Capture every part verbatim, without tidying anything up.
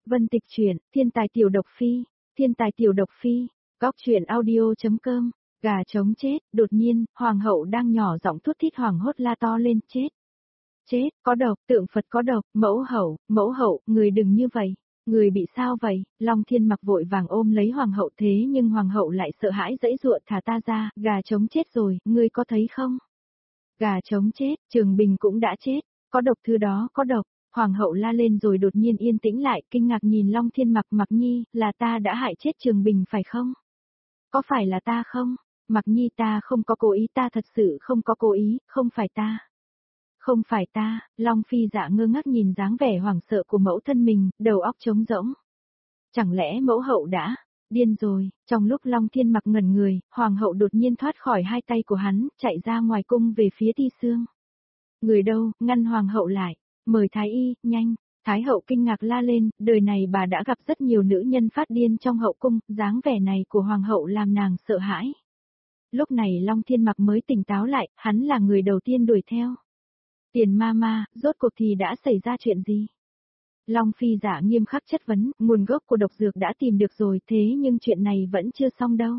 Vân Tịch truyện, thiên tài tiểu độc phi, thiên tài tiểu độc phi, góc truyện audio.com, gà trống chết, đột nhiên, hoàng hậu đang nhỏ giọng thút thít hoảng hốt la to lên, chết. Chết, có độc, tượng Phật có độc, mẫu hậu, mẫu hậu, người đừng như vậy, người bị sao vậy? Long Thiên Mặc vội vàng ôm lấy hoàng hậu thế nhưng hoàng hậu lại sợ hãi giãy giụa, thả ta ra, gà trống chết rồi, ngươi có thấy không? Gà trống chết, Trường Bình cũng đã chết, có độc, thứ đó có độc. Hoàng hậu la lên rồi đột nhiên yên tĩnh lại, kinh ngạc nhìn Long Thiên Mặc. Mặc Nhi, là ta đã hại chết Trường Bình phải không? Có phải là ta không? Mặc Nhi, ta không có cố ý, ta thật sự không có cố ý, không phải ta. Không phải ta, Long Phi Dạ ngơ ngác nhìn dáng vẻ hoảng sợ của mẫu thân mình, đầu óc trống rỗng. Chẳng lẽ mẫu hậu đã điên rồi? Trong lúc Long Thiên Mặc ngẩn người, hoàng hậu đột nhiên thoát khỏi hai tay của hắn, chạy ra ngoài cung về phía Ti Sương. Người đâu, ngăn hoàng hậu lại. Mời thái y, nhanh. Thái hậu kinh ngạc la lên, đời này bà đã gặp rất nhiều nữ nhân phát điên trong hậu cung, dáng vẻ này của hoàng hậu làm nàng sợ hãi. Lúc này Long Thiên Mặc mới tỉnh táo lại, hắn là người đầu tiên đuổi theo. Tiền ma ma, rốt cuộc thì đã xảy ra chuyện gì? Long Phi Dạ nghiêm khắc chất vấn, nguồn gốc của độc dược đã tìm được rồi, thế nhưng chuyện này vẫn chưa xong đâu.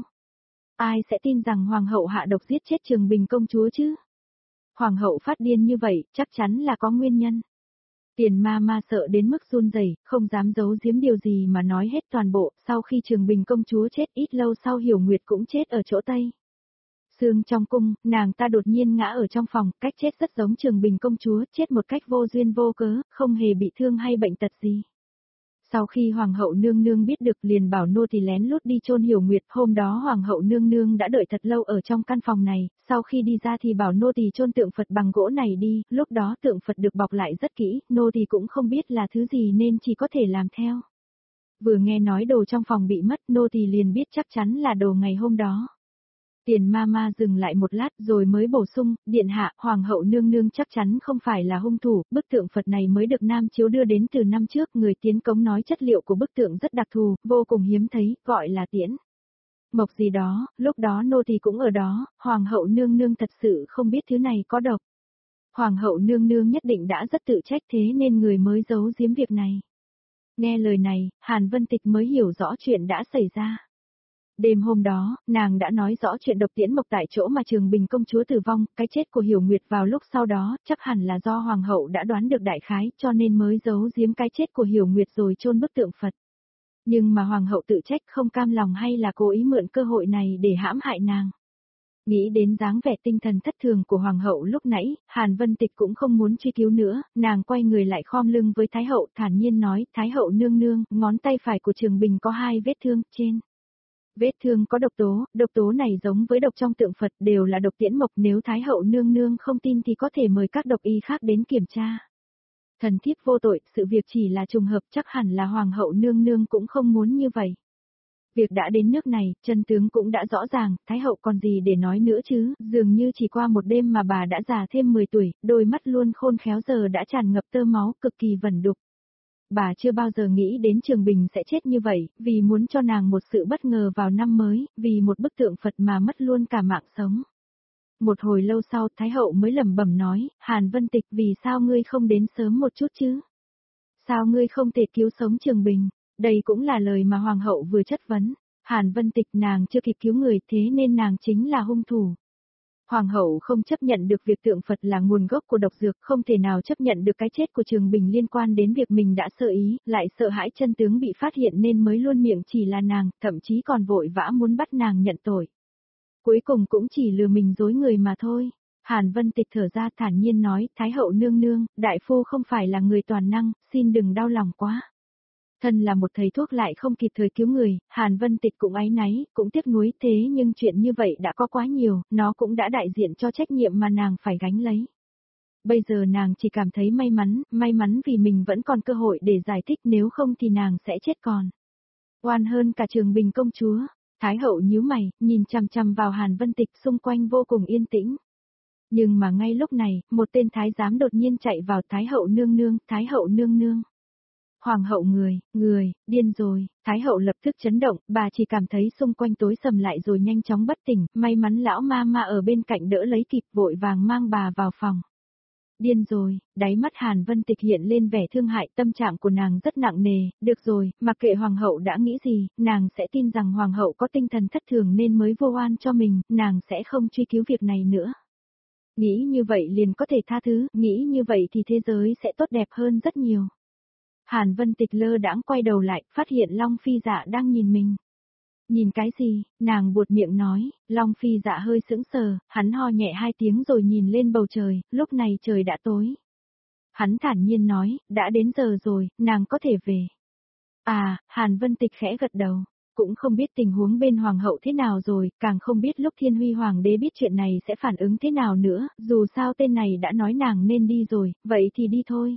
Ai sẽ tin rằng hoàng hậu hạ độc giết chết Trường Bình công chúa chứ? Hoàng hậu phát điên như vậy, chắc chắn là có nguyên nhân. Tiền ma ma sợ đến mức run rẩy, không dám giấu giếm điều gì mà nói hết toàn bộ. Sau khi Trường Bình công chúa chết, ít lâu sau Hiểu Nguyệt cũng chết ở chỗ Tây Sương trong cung, nàng ta đột nhiên ngã ở trong phòng, cách chết rất giống Trường Bình công chúa, chết một cách vô duyên vô cớ, không hề bị thương hay bệnh tật gì. Sau khi hoàng hậu nương nương biết được liền bảo nô tỳ lén lút đi chôn Hiểu Nguyệt, hôm đó hoàng hậu nương nương đã đợi thật lâu ở trong căn phòng này, sau khi đi ra thì bảo nô tỳ chôn tượng Phật bằng gỗ này đi, lúc đó tượng Phật được bọc lại rất kỹ, nô tỳ cũng không biết là thứ gì nên chỉ có thể làm theo. Vừa nghe nói đồ trong phòng bị mất, nô tỳ liền biết chắc chắn là đồ ngày hôm đó. Tiền ma ma dừng lại một lát rồi mới bổ sung, điện hạ, hoàng hậu nương nương chắc chắn không phải là hung thủ, bức tượng Phật này mới được Nam Chiếu đưa đến từ năm trước, người tiến cống nói chất liệu của bức tượng rất đặc thù, vô cùng hiếm thấy, gọi là tiễn mộc gì đó, lúc đó nô tỳ cũng ở đó, hoàng hậu nương nương thật sự không biết thứ này có độc. Hoàng hậu nương nương nhất định đã rất tự trách thế nên người mới giấu giếm việc này. Nghe lời này, Hàn Vân Tịch mới hiểu rõ chuyện đã xảy ra. Đêm hôm đó, nàng đã nói rõ chuyện độc tiễn mộc tại chỗ mà Trường Bình công chúa tử vong, cái chết của Hiểu Nguyệt vào lúc sau đó, chắc hẳn là do hoàng hậu đã đoán được đại khái, cho nên mới giấu giếm cái chết của Hiểu Nguyệt rồi chôn bức tượng Phật. Nhưng mà hoàng hậu tự trách không cam lòng hay là cố ý mượn cơ hội này để hãm hại nàng. Nghĩ đến dáng vẻ tinh thần thất thường của hoàng hậu lúc nãy, Hàn Vân Tịch cũng không muốn truy cứu nữa, nàng quay người lại khom lưng với Thái hậu, thản nhiên nói, Thái hậu nương nương, ngón tay phải của Trường Bình có hai vết thương, trên vết thương có độc tố, độc tố này giống với độc trong tượng Phật, đều là độc tiễn mộc, nếu Thái hậu nương nương không tin thì có thể mời các độc y khác đến kiểm tra. Thần thiếp vô tội, sự việc chỉ là trùng hợp, chắc hẳn là hoàng hậu nương nương cũng không muốn như vậy. Việc đã đến nước này, chân tướng cũng đã rõ ràng, Thái hậu còn gì để nói nữa chứ, dường như chỉ qua một đêm mà bà đã già thêm mười tuổi, đôi mắt luôn khôn khéo giờ đã tràn ngập tơ máu, cực kỳ vẩn đục. Bà chưa bao giờ nghĩ đến Trường Bình sẽ chết như vậy, vì muốn cho nàng một sự bất ngờ vào năm mới, vì một bức tượng Phật mà mất luôn cả mạng sống. Một hồi lâu sau, Thái hậu mới lẩm bẩm nói, Hàn Vân Tịch, vì sao ngươi không đến sớm một chút chứ? Sao ngươi không thể cứu sống Trường Bình? Đây cũng là lời mà hoàng hậu vừa chất vấn. Hàn Vân Tịch, nàng chưa kịp cứu người, thế nên nàng chính là hung thủ. Hoàng hậu không chấp nhận được việc tượng Phật là nguồn gốc của độc dược, không thể nào chấp nhận được cái chết của Trường Bình liên quan đến việc mình đã sơ ý, lại sợ hãi chân tướng bị phát hiện nên mới luôn miệng chỉ là nàng, thậm chí còn vội vã muốn bắt nàng nhận tội. Cuối cùng cũng chỉ lừa mình dối người mà thôi. Hàn Vân Tịch thở ra thản nhiên nói, Thái hậu nương nương, đại phu không phải là người toàn năng, xin đừng đau lòng quá. Thân là một thầy thuốc lại không kịp thời cứu người, Hàn Vân Tịch cũng áy náy, cũng tiếc nuối, thế nhưng chuyện như vậy đã có quá nhiều, nó cũng đã đại diện cho trách nhiệm mà nàng phải gánh lấy. Bây giờ nàng chỉ cảm thấy may mắn, may mắn vì mình vẫn còn cơ hội để giải thích, nếu không thì nàng sẽ chết còn. Oan hơn cả Trường Bình công chúa. Thái hậu nhíu mày, nhìn chằm chằm vào Hàn Vân Tịch, xung quanh vô cùng yên tĩnh. Nhưng mà ngay lúc này, một tên thái giám đột nhiên chạy vào, Thái hậu nương nương, Thái hậu nương nương. Hoàng hậu người, người, điên rồi, Thái hậu lập tức chấn động, bà chỉ cảm thấy xung quanh tối sầm lại rồi nhanh chóng bất tỉnh, may mắn lão ma ma ở bên cạnh đỡ lấy kịp, vội vàng mang bà vào phòng. Điên rồi, đáy mắt Hàn Vân Tịch hiện lên vẻ thương hại, tâm trạng của nàng rất nặng nề, được rồi, mặc kệ hoàng hậu đã nghĩ gì, nàng sẽ tin rằng hoàng hậu có tinh thần thất thường nên mới vô oan cho mình, nàng sẽ không truy cứu việc này nữa. Nghĩ như vậy liền có thể tha thứ, nghĩ như vậy thì thế giới sẽ tốt đẹp hơn rất nhiều. Hàn Vân Tịch lơ đãng quay đầu lại, phát hiện Long Phi Dạ đang nhìn mình. Nhìn cái gì, nàng buột miệng nói, Long Phi Dạ hơi sững sờ, hắn ho nhẹ hai tiếng rồi nhìn lên bầu trời, lúc này trời đã tối. Hắn thản nhiên nói, đã đến giờ rồi, nàng có thể về. À, Hàn Vân Tịch khẽ gật đầu, cũng không biết tình huống bên hoàng hậu thế nào rồi, càng không biết lúc Thiên Huy hoàng đế biết chuyện này sẽ phản ứng thế nào nữa, dù sao tên này đã nói nàng nên đi rồi, vậy thì đi thôi.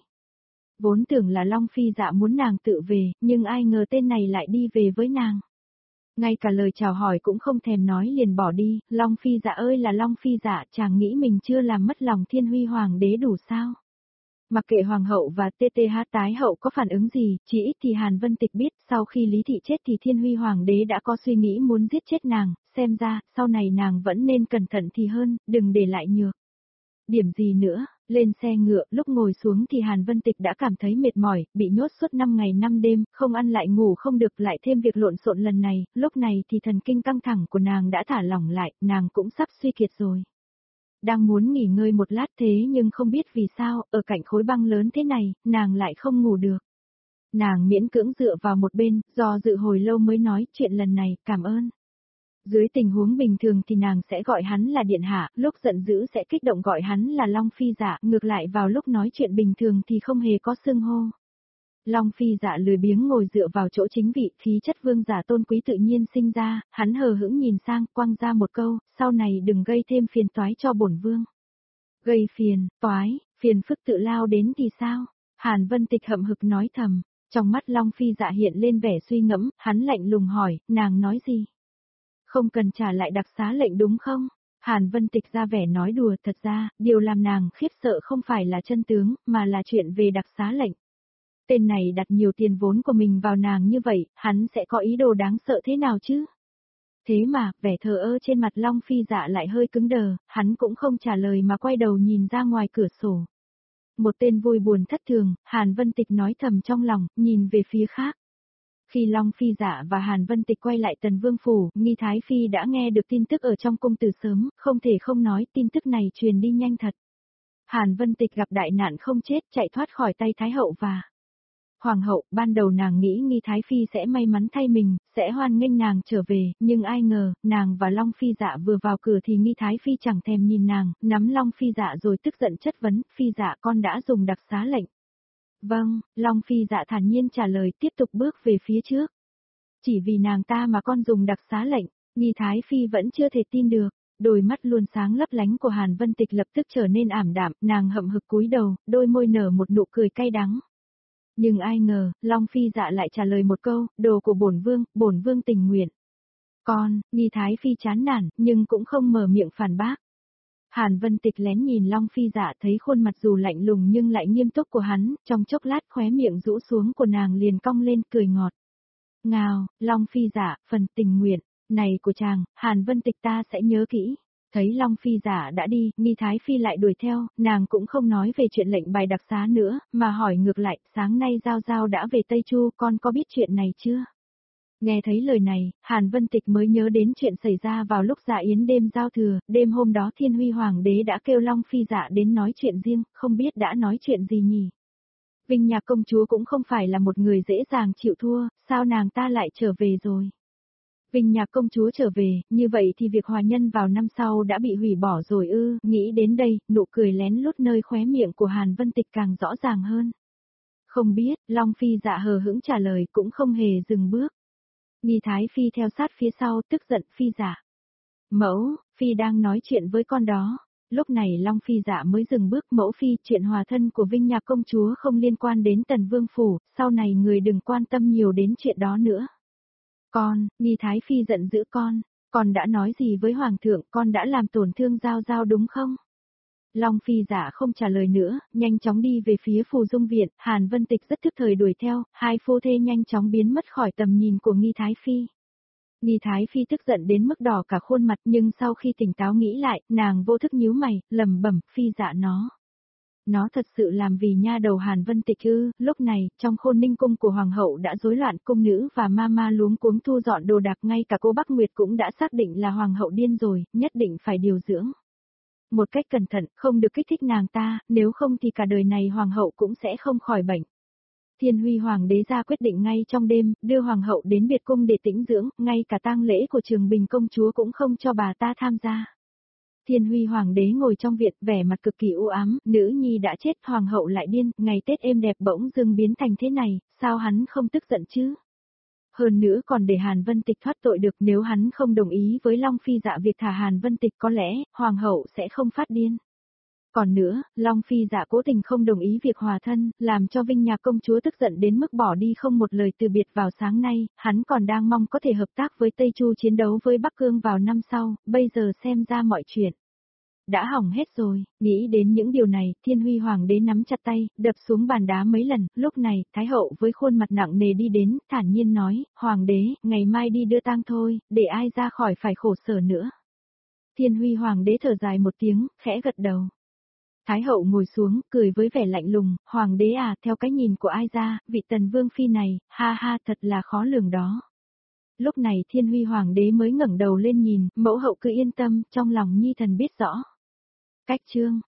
Vốn tưởng là Long Phi Dạ muốn nàng tự về, nhưng ai ngờ tên này lại đi về với nàng. Ngay cả lời chào hỏi cũng không thèm nói liền bỏ đi, Long Phi Dạ ơi là Long Phi Dạ, chàng nghĩ mình chưa làm mất lòng Thiên Huy hoàng đế đủ sao? Mặc kệ hoàng hậu và tê tê hát tái hậu có phản ứng gì, chỉ ít thì Hàn Vân Tịch biết, sau khi Lý Thị chết thì Thiên Huy hoàng đế đã có suy nghĩ muốn giết chết nàng, xem ra, sau này nàng vẫn nên cẩn thận thì hơn, đừng để lại nhược. Điểm gì nữa, lên xe ngựa, lúc ngồi xuống thì Hàn Vân Tịch đã cảm thấy mệt mỏi, bị nhốt suốt năm ngày năm đêm, không ăn lại ngủ không được, lại thêm việc lộn xộn lần này, lúc này thì thần kinh căng thẳng của nàng đã thả lỏng lại, nàng cũng sắp suy kiệt rồi. Đang muốn nghỉ ngơi một lát thế nhưng không biết vì sao, ở cạnh khối băng lớn thế này, nàng lại không ngủ được. Nàng miễn cưỡng dựa vào một bên, do dự hồi lâu mới nói chuyện lần này, cảm ơn. Dưới tình huống bình thường thì nàng sẽ gọi hắn là điện hạ, lúc giận dữ sẽ kích động gọi hắn là Long Phi Dạ, ngược lại vào lúc nói chuyện bình thường thì không hề có xưng hô. Long Phi Dạ lười biếng ngồi dựa vào chỗ chính vị, khí chất vương giả tôn quý tự nhiên sinh ra, hắn hờ hững nhìn sang, quăng ra một câu, sau này đừng gây thêm phiền toái cho bổn vương. Gây phiền, toái, phiền phức tự lao đến thì sao? Hàn Vân Tịch hậm hực nói thầm, trong mắt Long Phi Dạ hiện lên vẻ suy ngẫm, hắn lạnh lùng hỏi, nàng nói gì? Không cần trả lại đặc xá lệnh đúng không? Hàn Vân Tịch ra vẻ nói đùa, thật ra, điều làm nàng khiếp sợ không phải là chân tướng, mà là chuyện về đặc xá lệnh. Tên này đặt nhiều tiền vốn của mình vào nàng như vậy, hắn sẽ có ý đồ đáng sợ thế nào chứ? Thế mà, vẻ thờ ơ trên mặt Long Phi Dạ lại hơi cứng đờ, hắn cũng không trả lời mà quay đầu nhìn ra ngoài cửa sổ. Một tên vui buồn thất thường, Hàn Vân Tịch nói thầm trong lòng, nhìn về phía khác. Khi Long Phi Dạ và Hàn Vân Tịch quay lại Tần Vương Phủ, Nghi Thái Phi đã nghe được tin tức ở trong cung từ sớm, không thể không nói tin tức này truyền đi nhanh thật. Hàn Vân Tịch gặp đại nạn không chết, chạy thoát khỏi tay Thái Hậu và Hoàng hậu. Ban đầu nàng nghĩ Nghi Thái Phi sẽ may mắn thay mình, sẽ hoan nghênh nàng trở về, nhưng ai ngờ, nàng và Long Phi Dạ vừa vào cửa thì Nghi Thái Phi chẳng thèm nhìn nàng, nắm Long Phi Dạ rồi tức giận chất vấn, Phi Dạ con đã dùng đặc xá lệnh. Vâng, Long Phi Dạ thản nhiên trả lời, tiếp tục bước về phía trước. Chỉ vì nàng ta mà con dùng đặc xá lệnh, Nghi Thái Phi vẫn chưa thể tin được, đôi mắt luôn sáng lấp lánh của Hàn Vân Tịch lập tức trở nên ảm đạm, nàng hậm hực cúi đầu, đôi môi nở một nụ cười cay đắng. Nhưng ai ngờ, Long Phi Dạ lại trả lời một câu, đồ của bổn vương, bổn vương tình nguyện. Con, Nghi Thái Phi chán nản, nhưng cũng không mở miệng phản bác. Hàn Vân Tịch lén nhìn Long Phi Dạ thấy khuôn mặt dù lạnh lùng nhưng lại nghiêm túc của hắn, trong chốc lát khóe miệng rũ xuống của nàng liền cong lên cười ngọt. Ngào, Long Phi Dạ, phần tình nguyện, này của chàng, Hàn Vân Tịch ta sẽ nhớ kỹ. Thấy Long Phi Dạ đã đi, Nghi Thái Phi lại đuổi theo, nàng cũng không nói về chuyện lệnh bài đặc xá nữa, mà hỏi ngược lại, sáng nay Giao Giao đã về Tây Chu, con có biết chuyện này chưa? Nghe thấy lời này, Hàn Vân Tịch mới nhớ đến chuyện xảy ra vào lúc dạ yến đêm giao thừa, đêm hôm đó Thiên Huy Hoàng đế đã kêu Long Phi Dạ đến nói chuyện riêng, không biết đã nói chuyện gì nhỉ? Vinh Nhạc công chúa cũng không phải là một người dễ dàng chịu thua, sao nàng ta lại trở về rồi? Vinh Nhạc công chúa trở về, như vậy thì việc hòa nhân vào năm sau đã bị hủy bỏ rồi ư, nghĩ đến đây, nụ cười lén lút nơi khóe miệng của Hàn Vân Tịch càng rõ ràng hơn. Không biết, Long Phi Dạ hờ hững trả lời cũng không hề dừng bước. Nghi Thái Phi theo sát phía sau tức giận Phi Dạ. Mẫu, Phi đang nói chuyện với con đó. Lúc này Long Phi Dạ mới dừng bước, mẫu Phi, chuyện hòa thân của Vinh Nhạc công chúa không liên quan đến Tần Vương Phủ, sau này người đừng quan tâm nhiều đến chuyện đó nữa. Con, Nghi Thái Phi giận dữ con, con đã nói gì với Hoàng thượng, con đã làm tổn thương Giao Giao đúng không? Long Phi Dạ không trả lời nữa, nhanh chóng đi về phía Phù Dung Viện, Hàn Vân Tịch rất thức thời đuổi theo, hai phu thê nhanh chóng biến mất khỏi tầm nhìn của Nghi Thái Phi. Nghi Thái Phi tức giận đến mức đỏ cả khuôn mặt nhưng sau khi tỉnh táo nghĩ lại, nàng vô thức nhíu mày, lẩm bẩm, Phi Dạ nó. Nó thật sự làm vì nha đầu Hàn Vân Tịch ư? Lúc này, trong khôn ninh cung của hoàng hậu đã rối loạn, cung nữ và ma ma luống cuống thu dọn đồ đạc, ngay cả cô Bắc Nguyệt cũng đã xác định là hoàng hậu điên rồi, nhất định phải điều dưỡng. Một cách cẩn thận, không được kích thích nàng ta, nếu không thì cả đời này hoàng hậu cũng sẽ không khỏi bệnh. Thiên Huy hoàng đế ra quyết định ngay trong đêm, đưa hoàng hậu đến biệt cung để tĩnh dưỡng, ngay cả tang lễ của Trường Bình công chúa cũng không cho bà ta tham gia. Thiên Huy hoàng đế ngồi trong viện, vẻ mặt cực kỳ u ám, nữ nhi đã chết, hoàng hậu lại điên, ngày Tết êm đẹp bỗng dưng biến thành thế này, sao hắn không tức giận chứ? Hơn nữa còn để Hàn Vân Tịch thoát tội được, nếu hắn không đồng ý với Long Phi Dạ việc thả Hàn Vân Tịch có lẽ, hoàng hậu sẽ không phát điên. Còn nữa, Long Phi Dạ cố tình không đồng ý việc hòa thân, làm cho Vinh Nhạc công chúa tức giận đến mức bỏ đi không một lời từ biệt vào sáng nay, hắn còn đang mong có thể hợp tác với Tây Chu chiến đấu với Bắc Cương vào năm sau, bây giờ xem ra mọi chuyện đã hỏng hết rồi. Nghĩ đến những điều này, Thiên Huy hoàng đế nắm chặt tay, đập xuống bàn đá mấy lần. Lúc này, Thái hậu với khuôn mặt nặng nề đi đến, thản nhiên nói, hoàng đế, ngày mai đi đưa tang thôi, để ai ra khỏi phải khổ sở nữa. Thiên Huy hoàng đế thở dài một tiếng, khẽ gật đầu. Thái hậu ngồi xuống, cười với vẻ lạnh lùng, hoàng đế à, theo cái nhìn của ai ra, vị tần vương phi này, ha ha, thật là khó lường đó. Lúc này Thiên Huy hoàng đế mới ngẩng đầu lên nhìn, mẫu hậu cứ yên tâm, trong lòng nhi thần biết rõ. Cách chương